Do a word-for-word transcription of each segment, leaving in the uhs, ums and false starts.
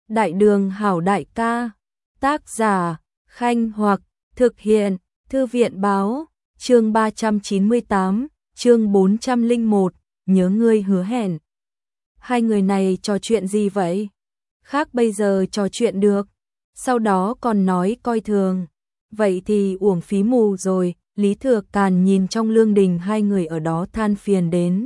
Đại đường hảo đại ca. Tác giả, Khanh Hoặc, thực hiện, Thư viện báo, chương ba trăm chín mươi tám, chương bốn trăm lẻ một, nhớ ngươi hứa hẹn. Hai người này trò chuyện gì vậy? Khác bây giờ trò chuyện được, sau đó còn nói coi thường. Vậy thì uổng phí mù rồi, Lý Thừa Càn nhìn trong lương đình hai người ở đó than phiền đến.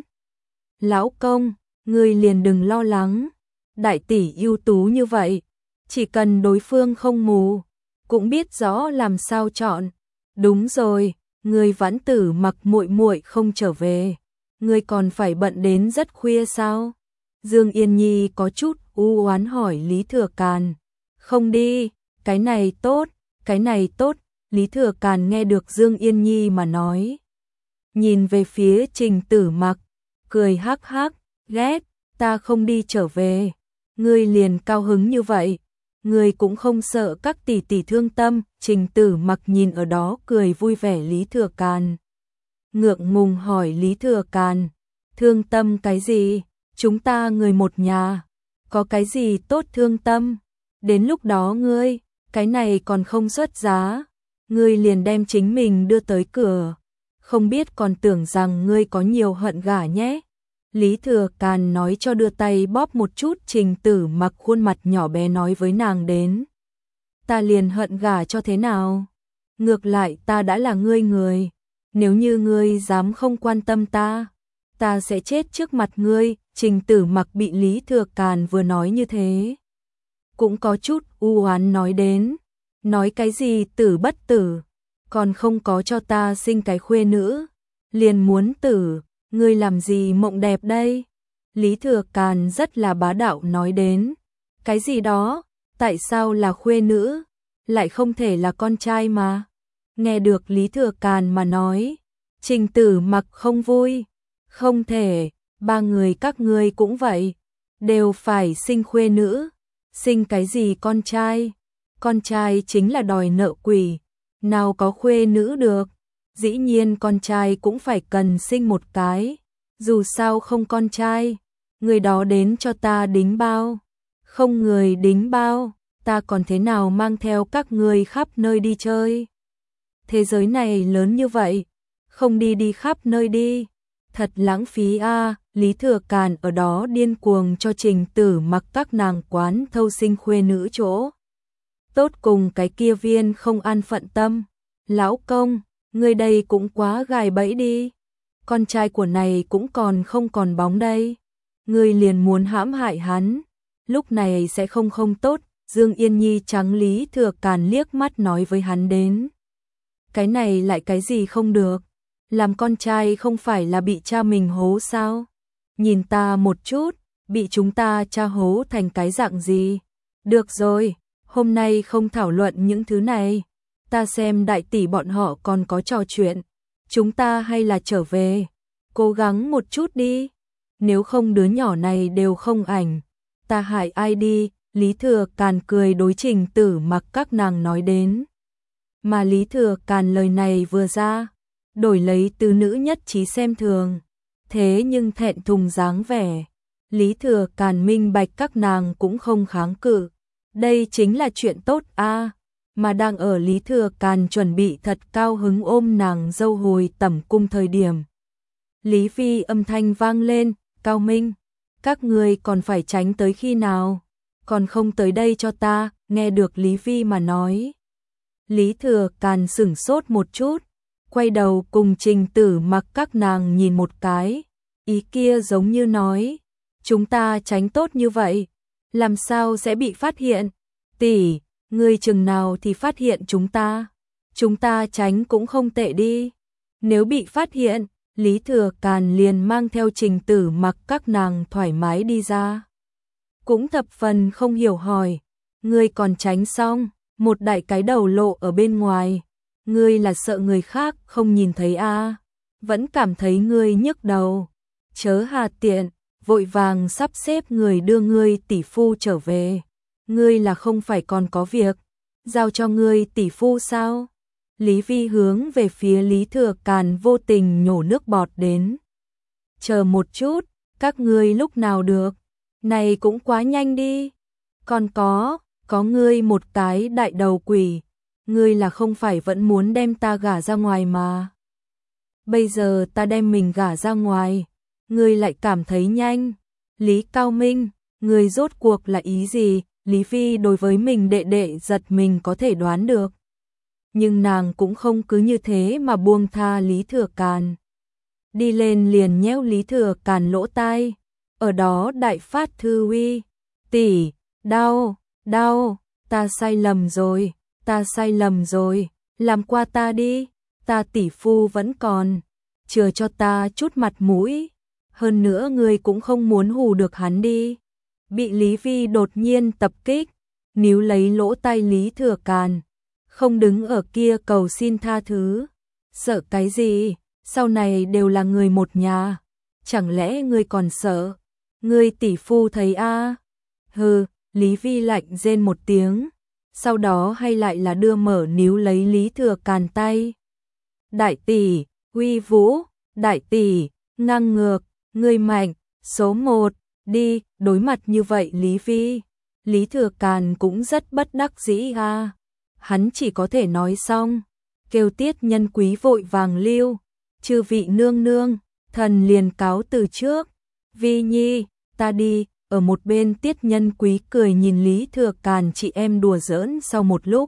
Lão công, ngươi liền đừng lo lắng, đại tỷ ưu tú như vậy, chỉ cần đối phương không mù, cũng biết rõ làm sao chọn. Đúng rồi, ngươi Vãn Tử Mặc muội muội không trở về, ngươi còn phải bận đến rất khuya sao? Dương Yên Nhi có chút u oán hỏi Lý Thừa Càn. Không đi, cái này tốt, cái này tốt. Lý Thừa Càn nghe được Dương Yên Nhi mà nói, nhìn về phía Trình Tử Mặc, cười hắc hắc, ghét, ta không đi trở về, ngươi liền cao hứng như vậy, ngươi cũng không sợ các tỷ tỷ thương tâm. Trình Tử Mặc nhìn ở đó cười vui vẻ Lý Thừa Càn, ngượng ngùng hỏi Lý Thừa Càn, thương tâm cái gì, chúng ta người một nhà, có cái gì tốt thương tâm, đến lúc đó ngươi, cái này còn không xuất giá, ngươi liền đem chính mình đưa tới cửa, không biết còn tưởng rằng ngươi có nhiều hận gả nhé. Lý Thừa Càn nói cho đưa tay bóp một chút Trình Tử Mặc khuôn mặt nhỏ bé nói với nàng đến. Ta liền hận gả cho thế nào? Ngược lại ta đã là ngươi người, nếu như ngươi dám không quan tâm ta, ta sẽ chết trước mặt ngươi. Trình Tử Mặc bị Lý Thừa Càn vừa nói như thế, cũng có chút u oán nói đến. Nói cái gì tử bất tử, còn không có cho ta sinh cái khuê nữ, liền muốn tử, ngươi làm gì mộng đẹp đây? Lý Thừa Càn rất là bá đạo nói đến. Cái gì đó, tại sao là khuê nữ, lại không thể là con trai mà? Nghe được Lý Thừa Càn mà nói, Trình Tử Mặc không vui. Không thể, ba người các ngươi cũng vậy, đều phải sinh khuê nữ, sinh cái gì con trai? Con trai chính là đòi nợ quỷ, nào có khuê nữ được, dĩ nhiên con trai cũng phải cần sinh một cái, dù sao không con trai, người đó đến cho ta đính bao, không người đính bao, ta còn thế nào mang theo các ngươi khắp nơi đi chơi. Thế giới này lớn như vậy, không đi đi khắp nơi đi, thật lãng phí a. À. Lý Thừa Càn ở đó điên cuồng cho Trình Tử Mặc các nàng quán thâu sinh khuê nữ chỗ tốt, cùng cái kia viên không an phận tâm. Lão công, ngươi đây cũng quá gài bẫy đi, con trai của này cũng còn không còn bóng đây, ngươi liền muốn hãm hại hắn, lúc này sẽ không không tốt. Dương Yên Nhi trắng Lý Thừa Càn liếc mắt nói với hắn đến. Cái này lại cái gì không được, làm con trai không phải là bị cha mình hố sao? Nhìn ta một chút, bị chúng ta cha hố thành cái dạng gì? Được rồi, hôm nay không thảo luận những thứ này, ta xem đại tỷ bọn họ còn có trò chuyện, chúng ta hay là trở về, cố gắng một chút đi, nếu không đứa nhỏ này đều không ảnh, ta hại ai đi. Lý Thừa Càn cười đối Trình Tử Mặc các nàng nói đến. Mà Lý Thừa Càn lời này vừa ra, đổi lấy tứ nữ nhất trí xem thường, thế nhưng thẹn thùng dáng vẻ, Lý Thừa Càn minh bạch các nàng cũng không kháng cự. Đây chính là chuyện tốt a. À, mà đang ở Lý Thừa Càn chuẩn bị thật cao hứng ôm nàng dâu hồi tẩm cung thời điểm, Lý Phi âm thanh vang lên, Cao Minh, các người còn phải tránh tới khi nào, còn không tới đây cho ta. Nghe được Lý Phi mà nói, Lý Thừa Càn sửng sốt một chút, quay đầu cùng Trình Tử Mặc các nàng nhìn một cái, ý kia giống như nói, chúng ta tránh tốt như vậy, làm sao sẽ bị phát hiện? Tỷ, ngươi chừng nào thì phát hiện chúng ta? Chúng ta tránh cũng không tệ đi. Nếu bị phát hiện, Lý Thừa Càn liền mang theo Trình Tử Mặc các nàng thoải mái đi ra. Cũng thập phần không hiểu hỏi, ngươi còn tránh xong, một đại cái đầu lộ ở bên ngoài, ngươi là sợ người khác không nhìn thấy a? À? Vẫn cảm thấy ngươi nhức đầu, chớ hà tiện, vội vàng sắp xếp người đưa ngươi tỷ phu trở về, ngươi là không phải còn có việc, giao cho ngươi tỷ phu sao? Lý Vi hướng về phía Lý Thừa Càn vô tình nhổ nước bọt đến. Chờ một chút, các ngươi lúc nào được, này cũng quá nhanh đi. Còn có, có ngươi một cái đại đầu quỷ, ngươi là không phải vẫn muốn đem ta gả ra ngoài mà. Bây giờ ta đem mình gả ra ngoài, ngươi lại cảm thấy nhanh. Lý Cao Minh, ngươi rốt cuộc là ý gì? Lý Phi đối với mình đệ đệ giật mình có thể đoán được. Nhưng nàng cũng không cứ như thế mà buông tha Lý Thừa Càn. Đi lên liền nhéo Lý Thừa Càn lỗ tai, ở đó đại phát thư uy. Tỷ, đau, đau, ta sai lầm rồi, ta sai lầm rồi, làm qua ta đi, ta tỷ phu vẫn còn, chừa cho ta chút mặt mũi, hơn nữa ngươi cũng không muốn hù được hắn đi. Bị Lý Phi đột nhiên tập kích, níu lấy lỗ tai Lý Thừa Càn, không đứng ở kia cầu xin tha thứ. Sợ cái gì, sau này đều là người một nhà, chẳng lẽ ngươi còn sợ? Ngươi tỷ phu thấy a? À? Hừ, Lý Phi lạnh rên một tiếng, sau đó hay lại là đưa mở níu lấy Lý Thừa Càn tay. Đại tỷ, uy vũ, đại tỷ, ngang ngược, ngươi mạnh, số một, đi, đối mặt như vậy Lý Phi. Lý Thừa Càn cũng rất bất đắc dĩ a. Hắn chỉ có thể nói xong, kêu Tiết Nhân Quý vội vàng lưu, chư vị nương nương, thần liền cáo từ trước. Vi Nhi, ta đi. Ở một bên Tiết Nhân Quý cười nhìn Lý Thừa Càn chị em đùa giỡn sau một lúc.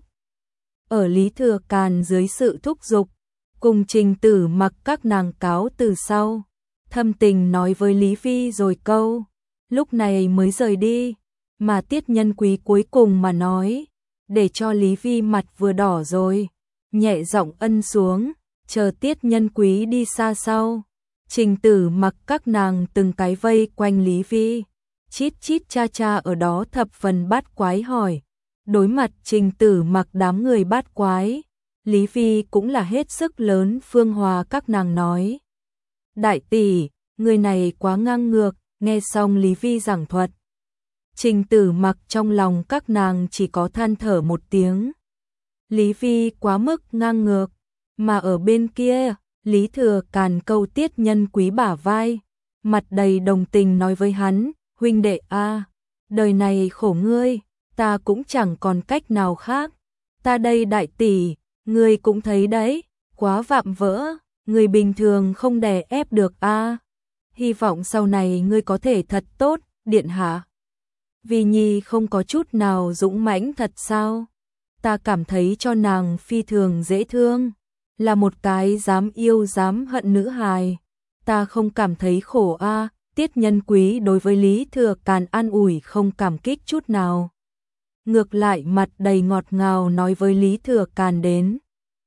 Ở Lý Thừa Càn dưới sự thúc giục, cùng Trình Tử Mặc các nàng cáo từ sau, thâm tình nói với Lý Phi rồi câu, lúc này mới rời đi, mà Tiết Nhân Quý cuối cùng mà nói, để cho Lý Phi mặt vừa đỏ rồi, nhẹ giọng ân xuống, chờ Tiết Nhân Quý đi xa sau, Trình Tử Mặc các nàng từng cái vây quanh Lý Phi. Chít chít cha cha ở đó thập phần bát quái hỏi. Đối mặt Trình Tử Mặc đám người bát quái, Lý Phi cũng là hết sức lớn phương hòa các nàng nói. Đại tỷ, người này quá ngang ngược, nghe xong Lý Phi giảng thuật. Trình Tử Mặc trong lòng các nàng chỉ có than thở một tiếng. Lý Phi quá mức ngang ngược, mà ở bên kia, Lý Thừa Càn câu Tiết Nhân Quý bả vai, mặt đầy đồng tình nói với hắn. Huynh đệ a, à, đời này khổ ngươi, ta cũng chẳng còn cách nào khác. Ta đây đại tỷ, ngươi cũng thấy đấy, quá vạm vỡ, người bình thường không đè ép được a. À. Hy vọng sau này ngươi có thể thật tốt, điện hạ. Vi Nhi không có chút nào dũng mãnh thật sao? Ta cảm thấy cho nàng phi thường dễ thương, là một cái dám yêu dám hận nữ hài. Ta không cảm thấy khổ a. À. Tiết Nhân Quý đối với Lý Thừa Càn an ủi không cảm kích chút nào. Ngược lại mặt đầy ngọt ngào nói với Lý Thừa Càn đến.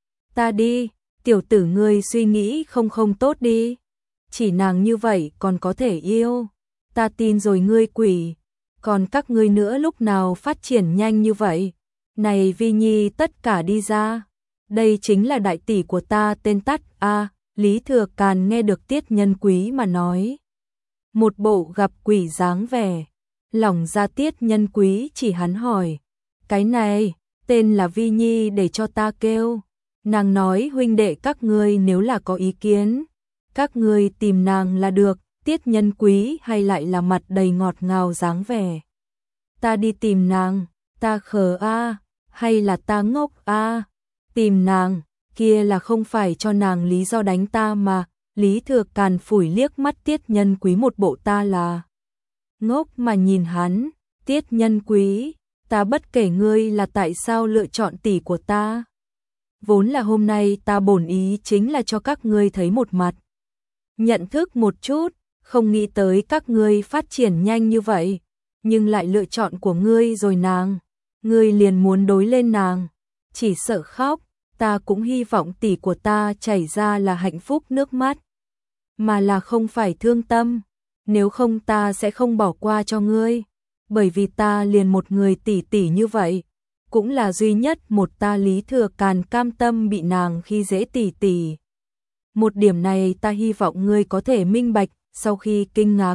Ta đi, tiểu tử ngươi suy nghĩ không không tốt đi. Chỉ nàng như vậy còn có thể yêu. Ta tin rồi ngươi quỷ. Còn các ngươi nữa lúc nào phát triển nhanh như vậy. Này Vi Nhi tất cả đi ra. Đây chính là đại tỷ của ta tên tắt a. À, Lý Thừa Càn nghe được Tiết Nhân Quý mà nói. Một bộ gặp quỷ dáng vẻ, lòng ra Tiết Nhân Quý chỉ hắn hỏi, cái này, tên là Vi Nhi để cho ta kêu, nàng nói huynh đệ các ngươi nếu là có ý kiến, các ngươi tìm nàng là được. Tiết Nhân Quý hay lại là mặt đầy ngọt ngào dáng vẻ. Ta đi tìm nàng, ta khờ a, à, hay là ta ngốc a, à? Tìm nàng, kia là không phải cho nàng lý do đánh ta mà. Lý Thừa Càn phủi liếc mắt Tiết Nhân Quý một bộ ta là ngốc mà nhìn hắn. Tiết Nhân Quý, ta bất kể ngươi là tại sao lựa chọn tỷ của ta. Vốn là hôm nay ta bổn ý chính là cho các ngươi thấy một mặt, nhận thức một chút, không nghĩ tới các ngươi phát triển nhanh như vậy, nhưng lại lựa chọn của ngươi rồi nàng, ngươi liền muốn đối lên nàng, chỉ sợ khóc. Ta cũng hy vọng tỷ của ta chảy ra là hạnh phúc nước mắt, mà là không phải thương tâm, nếu không ta sẽ không bỏ qua cho ngươi, bởi vì ta liền một người tỷ tỷ như vậy, cũng là duy nhất một ta Lý Thừa Càn cam tâm bị nàng khi dễ tỷ tỷ. Một điểm này ta hy vọng ngươi có thể minh bạch. Sau khi kinh ngạc,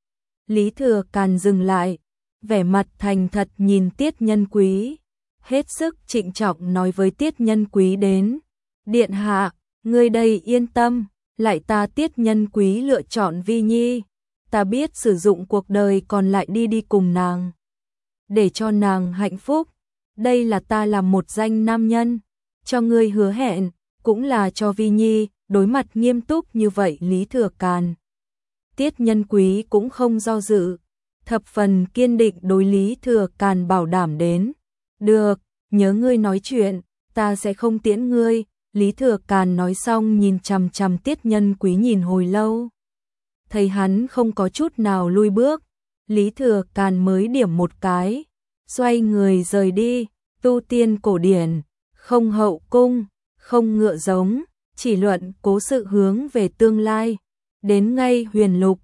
Lý Thừa Càn dừng lại, vẻ mặt thành thật nhìn Tiết Nhân Quý, hết sức trịnh trọng nói với Tiết Nhân Quý đến, điện hạ, ngươi đây yên tâm, lại ta Tiết Nhân Quý lựa chọn Vi Nhi, ta biết sử dụng cuộc đời còn lại đi đi cùng nàng. để cho nàng hạnh phúc. Đây là ta làm một danh nam nhân, cho ngươi hứa hẹn, cũng là cho Vi Nhi. Đối mặt nghiêm túc như vậy Lý Thừa Càn, Tiết Nhân Quý cũng không do dự, thập phần kiên định đối Lý Thừa Càn bảo đảm đến. Được, nhớ ngươi nói chuyện, ta sẽ không tiễn ngươi. Lý Thừa Càn nói xong nhìn chằm chằm Tiết Nhân Quý nhìn hồi lâu. Thấy hắn không có chút nào lui bước, Lý Thừa Càn mới điểm một cái, xoay người rời đi. Tu tiên cổ điển, không hậu cung, không ngựa giống, chỉ luận cố sự hướng về tương lai. Đến ngay huyền lục,